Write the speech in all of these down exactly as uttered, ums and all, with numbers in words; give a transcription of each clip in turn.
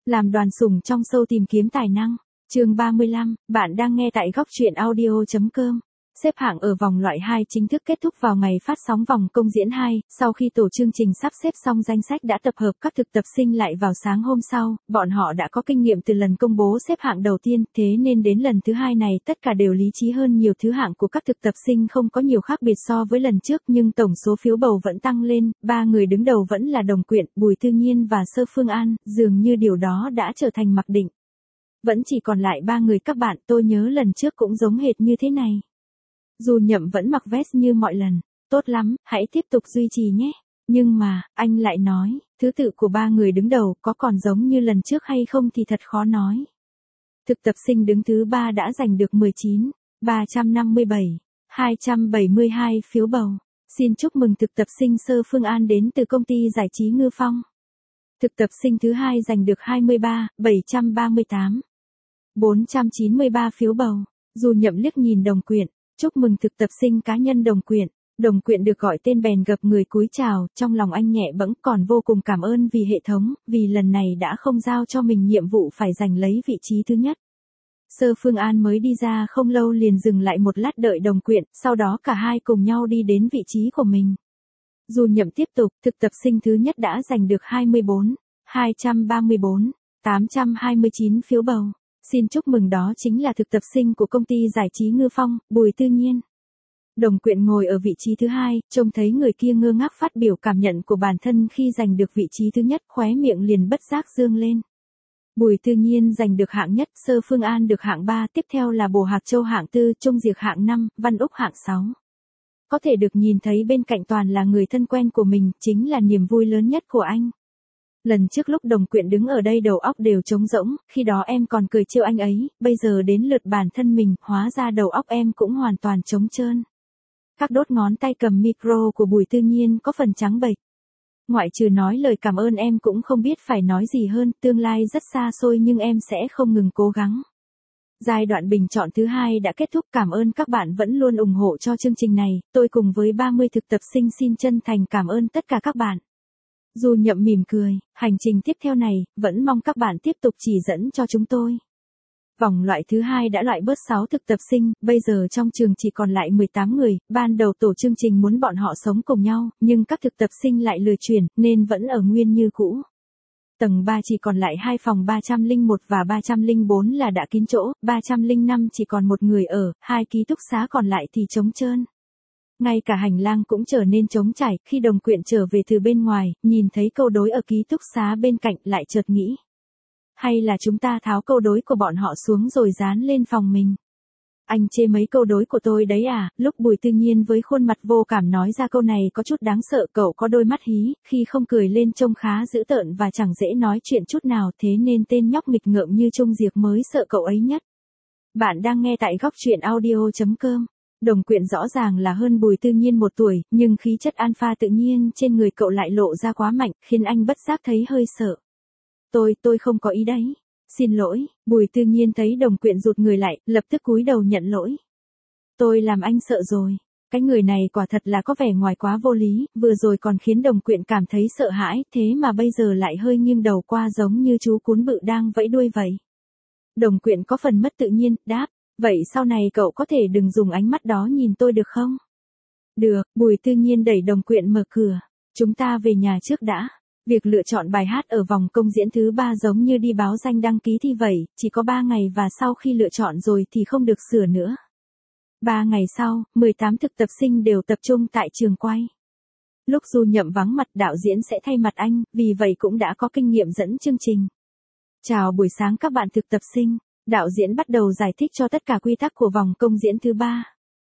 Làm đoàn sủng trong show tìm kiếm tài năng. Chương ba mươi lăm, bạn đang nghe tại góc truyện audio chấm com. Xếp hạng ở vòng loại hai chính thức kết thúc vào ngày phát sóng vòng công diễn hai, sau khi tổ chương trình sắp xếp xong danh sách đã tập hợp các thực tập sinh lại vào sáng hôm sau, bọn họ đã có kinh nghiệm từ lần công bố xếp hạng đầu tiên, thế nên đến lần thứ hai này tất cả đều lý trí hơn nhiều. Thứ hạng của các thực tập sinh không có nhiều khác biệt so với lần trước, nhưng tổng số phiếu bầu vẫn tăng lên, ba người đứng đầu vẫn là Đồng Quyện, Bùi Tư Nhiên và Sơ Phương An, dường như điều đó đã trở thành mặc định. Vẫn chỉ còn lại ba người các bạn, tôi nhớ lần trước cũng giống hệt như thế này. Dù Nhậm vẫn mặc vest như mọi lần, tốt lắm, hãy tiếp tục duy trì nhé. Nhưng mà, anh lại nói, thứ tự của ba người đứng đầu có còn giống như lần trước hay không thì thật khó nói. Thực tập sinh đứng thứ ba đã giành được mười chín nghìn ba trăm năm mươi bảy, hai trăm bảy mươi hai phiếu bầu. Xin chúc mừng thực tập sinh Sơ Phương An đến từ công ty giải trí Ngư Phong. Thực tập sinh thứ hai giành được hai mươi ba nghìn bảy trăm ba mươi tám, bốn trăm chín mươi ba phiếu bầu. Dù Nhậm liếc nhìn Đồng Quyện, chúc mừng thực tập sinh cá nhân Đồng Quyện. Đồng Quyện được gọi tên bèn gập người cúi chào, trong lòng anh nhẹ bẫng, còn vô cùng cảm ơn vì hệ thống, vì lần này đã không giao cho mình nhiệm vụ phải giành lấy vị trí thứ nhất. Sơ Phương An mới đi ra không lâu liền dừng lại một lát đợi Đồng Quyện, sau đó cả hai cùng nhau đi đến vị trí của mình. Dù Nhậm tiếp tục, thực tập sinh thứ nhất đã giành được hai mươi bốn nghìn hai trăm ba mươi bốn, tám trăm hai mươi chín phiếu bầu. Xin chúc mừng, đó chính là thực tập sinh của công ty giải trí Ngư Phong, Bùi Tư Nhiên. Đồng Quyện ngồi ở vị trí thứ hai, trông thấy người kia ngơ ngác phát biểu cảm nhận của bản thân khi giành được vị trí thứ nhất, khóe miệng liền bất giác dương lên. Bùi Tư Nhiên giành được hạng nhất, Sơ Phương An được hạng ba, tiếp theo là Bồ Hạc Châu hạng tư, Trung Diệc hạng năm, Văn Úc hạng sáu. Có thể được nhìn thấy bên cạnh toàn là người thân quen của mình, chính là niềm vui lớn nhất của anh. Lần trước lúc Đồng Quyện đứng ở đây đầu óc đều trống rỗng, khi đó em còn cười trêu anh ấy, bây giờ đến lượt bản thân mình, hóa ra đầu óc em cũng hoàn toàn trống trơn. Các đốt ngón tay cầm micro của Bùi Tư Nhiên có phần trắng bệch. Ngoại trừ nói lời cảm ơn em cũng không biết phải nói gì hơn, tương lai rất xa xôi nhưng em sẽ không ngừng cố gắng. Giai đoạn bình chọn thứ hai đã kết thúc, cảm ơn các bạn vẫn luôn ủng hộ cho chương trình này, tôi cùng với ba mươi thực tập sinh xin chân thành cảm ơn tất cả các bạn. Dù Nhậm mỉm cười, hành trình tiếp theo này, vẫn mong các bạn tiếp tục chỉ dẫn cho chúng tôi. Vòng loại thứ hai đã loại bớt sáu thực tập sinh, bây giờ trong trường chỉ còn lại mười tám người, ban đầu tổ chương trình muốn bọn họ sống cùng nhau, nhưng các thực tập sinh lại lười chuyển, nên vẫn ở nguyên như cũ. Tầng ba chỉ còn lại hai phòng ba trăm lẻ một và ba trăm lẻ bốn là đã kín chỗ, ba trăm lẻ năm chỉ còn một người ở, hai ký túc xá còn lại thì trống trơn. Ngay cả hành lang cũng trở nên trống trải, khi Đồng Quyện trở về từ bên ngoài, nhìn thấy câu đối ở ký túc xá bên cạnh lại chợt nghĩ. Hay là chúng ta tháo câu đối của bọn họ xuống rồi dán lên phòng mình. Anh chê mấy câu đối của tôi đấy à, lúc Bùi Tư Nhiên với khuôn mặt vô cảm nói ra câu này có chút đáng sợ, cậu có đôi mắt hí, khi không cười lên trông khá dữ tợn và chẳng dễ nói chuyện chút nào, thế nên tên nhóc nghịch ngợm như Trung Diệc mới sợ cậu ấy nhất. Bạn đang nghe tại góc truyện audio chấm com. Đồng Quyện rõ ràng là hơn Bùi Tư Nhiên một tuổi, nhưng khí chất alpha tự nhiên trên người cậu lại lộ ra quá mạnh, khiến anh bất giác thấy hơi sợ. Tôi, tôi không có ý đấy. Xin lỗi, Bùi Tư Nhiên thấy Đồng Quyện rụt người lại, lập tức cúi đầu nhận lỗi. Tôi làm anh sợ rồi. Cái người này quả thật là có vẻ ngoài quá vô lý, vừa rồi còn khiến Đồng Quyện cảm thấy sợ hãi, thế mà bây giờ lại hơi nghiêng đầu qua giống như chú cún bự đang vẫy đuôi vậy. Đồng Quyện có phần mất tự nhiên, đáp. Vậy sau này cậu có thể đừng dùng ánh mắt đó nhìn tôi được không? Được, Bùi Tư Nhiên đẩy Đồng Quyện mở cửa. Chúng ta về nhà trước đã. Việc lựa chọn bài hát ở vòng công diễn thứ ba giống như đi báo danh đăng ký thi vậy, chỉ có ba ngày và sau khi lựa chọn rồi thì không được sửa nữa. Ba ngày sau, mười tám thực tập sinh đều tập trung tại trường quay. Lúc Du Nhậm vắng mặt, đạo diễn sẽ thay mặt anh, vì vậy cũng đã có kinh nghiệm dẫn chương trình. Chào buổi sáng các bạn thực tập sinh. Đạo diễn bắt đầu giải thích cho tất cả quy tắc của vòng công diễn thứ ba.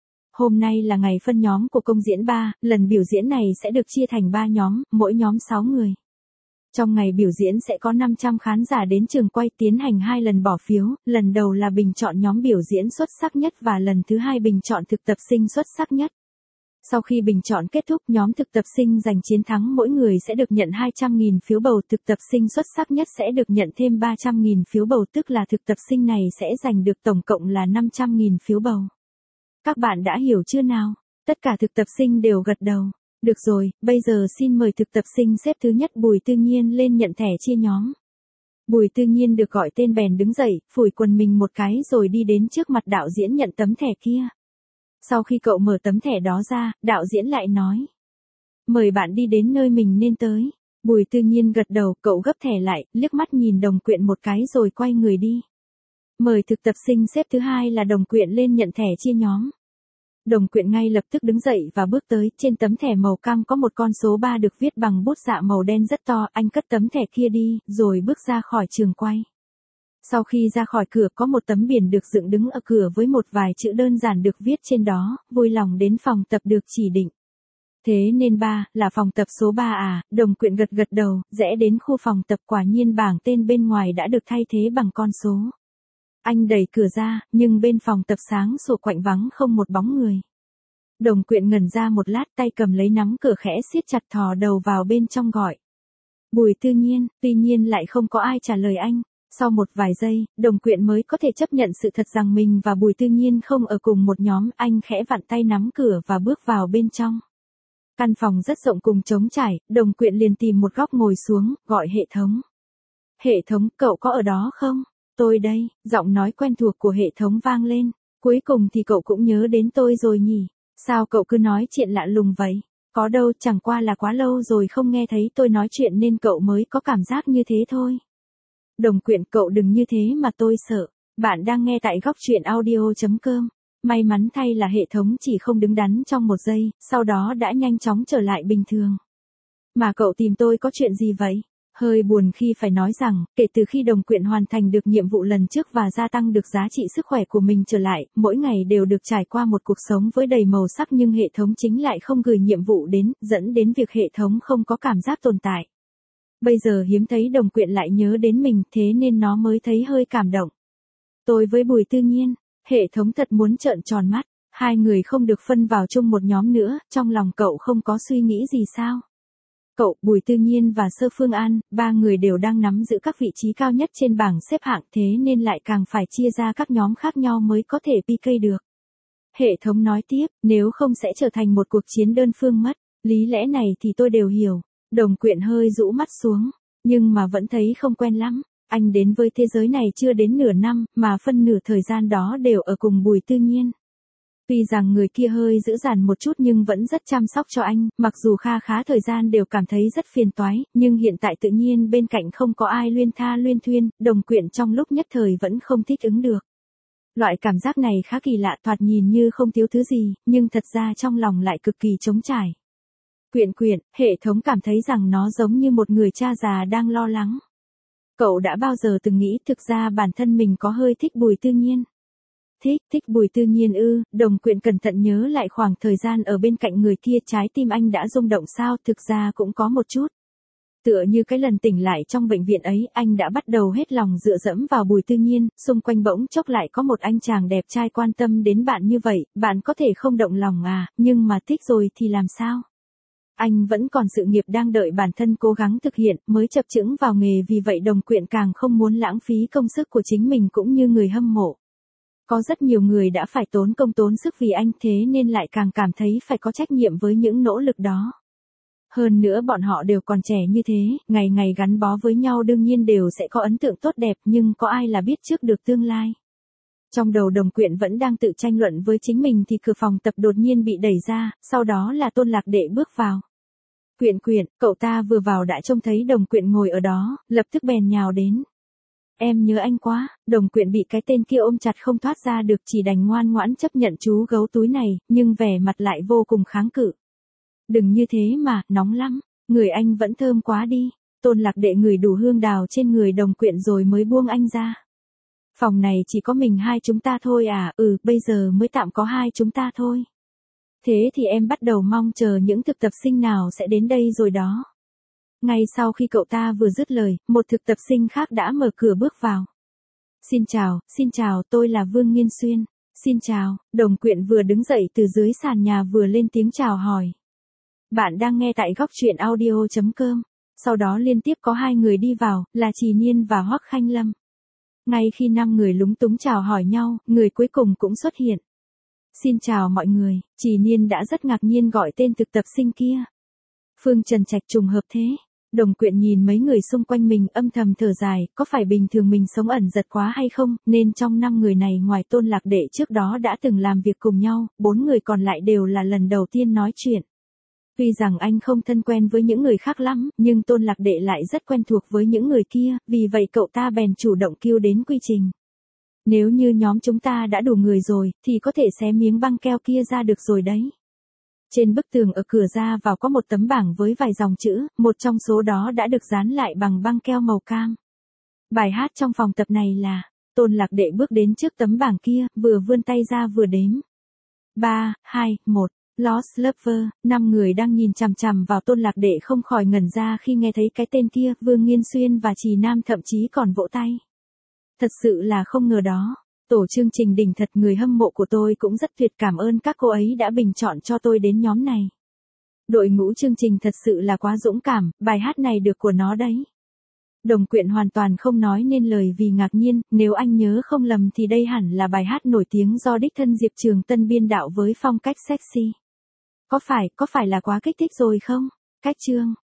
Hôm nay là ngày phân nhóm của công diễn ba, lần biểu diễn này sẽ được chia thành ba nhóm, mỗi nhóm sáu người. Trong ngày biểu diễn sẽ có năm trăm khán giả đến trường quay tiến hành hai lần bỏ phiếu, lần đầu là bình chọn nhóm biểu diễn xuất sắc nhất và lần thứ hai bình chọn thực tập sinh xuất sắc nhất. Sau khi bình chọn kết thúc, nhóm thực tập sinh giành chiến thắng mỗi người sẽ được nhận hai trăm nghìn phiếu bầu, thực tập sinh xuất sắc nhất sẽ được nhận thêm ba trăm nghìn phiếu bầu, tức là thực tập sinh này sẽ giành được tổng cộng là năm trăm nghìn phiếu bầu. Các bạn đã hiểu chưa nào? Tất cả thực tập sinh đều gật đầu. Được rồi, bây giờ xin mời thực tập sinh xếp thứ nhất Bùi Tư Nhiên lên nhận thẻ chia nhóm. Bùi Tư Nhiên được gọi tên bèn đứng dậy, phủi quần mình một cái rồi đi đến trước mặt đạo diễn nhận tấm thẻ kia. Sau khi cậu mở tấm thẻ đó ra, đạo diễn lại nói. Mời bạn đi đến nơi mình nên tới. Bùi Tư Nhiên gật đầu, cậu gấp thẻ lại, liếc mắt nhìn Đồng Quyện một cái rồi quay người đi. Mời thực tập sinh xếp thứ hai là Đồng Quyện lên nhận thẻ chia nhóm. Đồng Quyện ngay lập tức đứng dậy và bước tới, trên tấm thẻ màu cam có một con số ba được viết bằng bút dạ màu đen rất to, anh cất tấm thẻ kia đi, rồi bước ra khỏi trường quay. Sau khi ra khỏi cửa có một tấm biển được dựng đứng ở cửa với một vài chữ đơn giản được viết trên đó, vui lòng đến phòng tập được chỉ định. Thế nên ba, là phòng tập số ba à, Đồng Quyện gật gật đầu, rẽ đến khu phòng tập, quả nhiên bảng tên bên ngoài đã được thay thế bằng con số. Anh đẩy cửa ra, nhưng bên phòng tập sáng sủa quạnh vắng không một bóng người. Đồng Quyện ngẩn ra một lát, tay cầm lấy nắm cửa khẽ siết chặt, thò đầu vào bên trong gọi. Bùi Tư Nhiên, tuy nhiên lại không có ai trả lời anh. Sau một vài giây, Đồng Quyện mới có thể chấp nhận sự thật rằng mình và Bùi Tư Nhiên không ở cùng một nhóm, anh khẽ vặn tay nắm cửa và bước vào bên trong. Căn phòng rất rộng cùng trống trải, Đồng Quyện liền tìm một góc ngồi xuống, gọi hệ thống. Hệ thống, cậu có ở đó không? Tôi đây, giọng nói quen thuộc của hệ thống vang lên. Cuối cùng thì cậu cũng nhớ đến tôi rồi nhỉ? Sao cậu cứ nói chuyện lạ lùng vậy? Có đâu, chẳng qua là quá lâu rồi không nghe thấy tôi nói chuyện nên cậu mới có cảm giác như thế thôi. Đồng Quyện, cậu đừng như thế mà tôi sợ. Bạn đang nghe tại góc truyện audio chấm com. May mắn thay là hệ thống chỉ không đứng đắn trong một giây, sau đó đã nhanh chóng trở lại bình thường. Mà cậu tìm tôi có chuyện gì vậy? Hơi buồn khi phải nói rằng, kể từ khi Đồng Quyện hoàn thành được nhiệm vụ lần trước và gia tăng được giá trị sức khỏe của mình trở lại, mỗi ngày đều được trải qua một cuộc sống với đầy màu sắc, nhưng hệ thống chính lại không gửi nhiệm vụ đến, dẫn đến việc hệ thống không có cảm giác tồn tại. Bây giờ hiếm thấy Đồng Quyện lại nhớ đến mình, thế nên nó mới thấy hơi cảm động. Tôi với Bùi Tư Nhiên, hệ thống thật muốn trợn tròn mắt, hai người không được phân vào chung một nhóm nữa, trong lòng cậu không có suy nghĩ gì sao? Cậu, Bùi Tư Nhiên và Sơ Phương An, ba người đều đang nắm giữ các vị trí cao nhất trên bảng xếp hạng, thế nên lại càng phải chia ra các nhóm khác nhau mới có thể pê ca được. Hệ thống nói tiếp, nếu không sẽ trở thành một cuộc chiến đơn phương mất, lý lẽ này thì tôi đều hiểu. Đồng Quyện hơi rũ mắt xuống, nhưng mà vẫn thấy không quen lắm. Anh đến với thế giới này chưa đến nửa năm, mà phân nửa thời gian đó đều ở cùng Bùi Tư Nhiên. Tuy rằng người kia hơi dữ dằn một chút nhưng vẫn rất chăm sóc cho anh, mặc dù kha khá thời gian đều cảm thấy rất phiền toái, nhưng hiện tại tự nhiên bên cạnh không có ai luyên tha luyên thuyên, Đồng Quyện trong lúc nhất thời vẫn không thích ứng được. Loại cảm giác này khá kỳ lạ, thoạt nhìn như không thiếu thứ gì, nhưng thật ra trong lòng lại cực kỳ trống trải. Quyện Quyện, hệ thống cảm thấy rằng nó giống như một người cha già đang lo lắng. Cậu đã bao giờ từng nghĩ thực ra bản thân mình có hơi thích Bùi Tư Nhiên? Thích, thích Bùi Tư Nhiên ư? Đồng Quyện cẩn thận nhớ lại khoảng thời gian ở bên cạnh người kia, trái tim anh đã rung động sao? Thực ra cũng có một chút. Tựa như cái lần tỉnh lại trong bệnh viện ấy, anh đã bắt đầu hết lòng dựa dẫm vào Bùi Tư Nhiên, xung quanh bỗng chốc lại có một anh chàng đẹp trai quan tâm đến bạn như vậy, bạn có thể không động lòng à, nhưng mà thích rồi thì làm sao? Anh vẫn còn sự nghiệp đang đợi bản thân cố gắng thực hiện, mới chập chững vào nghề, vì vậy Đồng Quyện càng không muốn lãng phí công sức của chính mình cũng như người hâm mộ. Có rất nhiều người đã phải tốn công tốn sức vì anh, thế nên lại càng cảm thấy phải có trách nhiệm với những nỗ lực đó. Hơn nữa bọn họ đều còn trẻ như thế, ngày ngày gắn bó với nhau đương nhiên đều sẽ có ấn tượng tốt đẹp, nhưng có ai là biết trước được tương lai. Trong đầu Đồng Quyện vẫn đang tự tranh luận với chính mình thì cửa phòng tập đột nhiên bị đẩy ra, sau đó là Tôn Lạc Đệ bước vào. Quyện Quyện, cậu ta vừa vào đã trông thấy Đồng Quyện ngồi ở đó, lập tức bèn nhào đến. Em nhớ anh quá. Đồng Quyện bị cái tên kia ôm chặt không thoát ra được, chỉ đành ngoan ngoãn chấp nhận chú gấu túi này, nhưng vẻ mặt lại vô cùng kháng cự. Đừng như thế mà, nóng lắm, người anh vẫn thơm quá đi. Tôn Lạc Đệ ngửi đủ hương đào trên người Đồng Quyện rồi mới buông anh ra. Phòng này chỉ có mình hai chúng ta thôi à? Ừ, bây giờ mới tạm có hai chúng ta thôi. Thế thì em bắt đầu mong chờ những thực tập sinh nào sẽ đến đây rồi đó. Ngay sau khi cậu ta vừa dứt lời, một thực tập sinh khác đã mở cửa bước vào. Xin chào, xin chào, tôi là Vương Nghiên Xuyên. Xin chào. Đồng Quyện vừa đứng dậy từ dưới sàn nhà vừa lên tiếng chào hỏi. Bạn đang nghe tại góc truyện audio chấm com. Sau đó liên tiếp có hai người đi vào, là Trì Niên và Hoắc Khanh Lâm. Ngay khi năm người lúng túng chào hỏi nhau, người cuối cùng cũng xuất hiện. Xin chào mọi người. Trì Niên đã rất ngạc nhiên gọi tên thực tập sinh kia. Phương Trần Trạch, trùng hợp thế. Đồng Quyện nhìn mấy người xung quanh mình âm thầm thở dài, có phải bình thường mình sống ẩn giật quá hay không, nên trong năm người này ngoài Tôn Lạc Đệ trước đó đã từng làm việc cùng nhau, bốn người còn lại đều là lần đầu tiên nói chuyện. Tuy rằng anh không thân quen với những người khác lắm, nhưng Tôn Lạc Đệ lại rất quen thuộc với những người kia, vì vậy cậu ta bèn chủ động kêu đến quy trình. Nếu như nhóm chúng ta đã đủ người rồi, thì có thể xé miếng băng keo kia ra được rồi đấy. Trên bức tường ở cửa ra vào có một tấm bảng với vài dòng chữ, một trong số đó đã được dán lại bằng băng keo màu cam. Bài hát trong phòng tập này là, Tôn Lạc Đệ bước đến trước tấm bảng kia, vừa vươn tay ra vừa đếm. ba, hai, một. Lost Lover, năm người đang nhìn chằm chằm vào Tôn Lạc Đệ không khỏi ngẩn ra khi nghe thấy cái tên kia, Vương Nghiên Xuyên và Trì Nam thậm chí còn vỗ tay. Thật sự là không ngờ đó. Tổ chương trình đỉnh thật, người hâm mộ của tôi cũng rất tuyệt, cảm ơn các cô ấy đã bình chọn cho tôi đến nhóm này. Đội ngũ chương trình thật sự là quá dũng cảm, bài hát này được của nó đấy. Đồng Quyện hoàn toàn không nói nên lời vì ngạc nhiên, nếu anh nhớ không lầm thì đây hẳn là bài hát nổi tiếng do đích thân Diệp Trường Tân biên đạo với phong cách sexy. Có phải, có phải là quá kích thích rồi không? Cách chương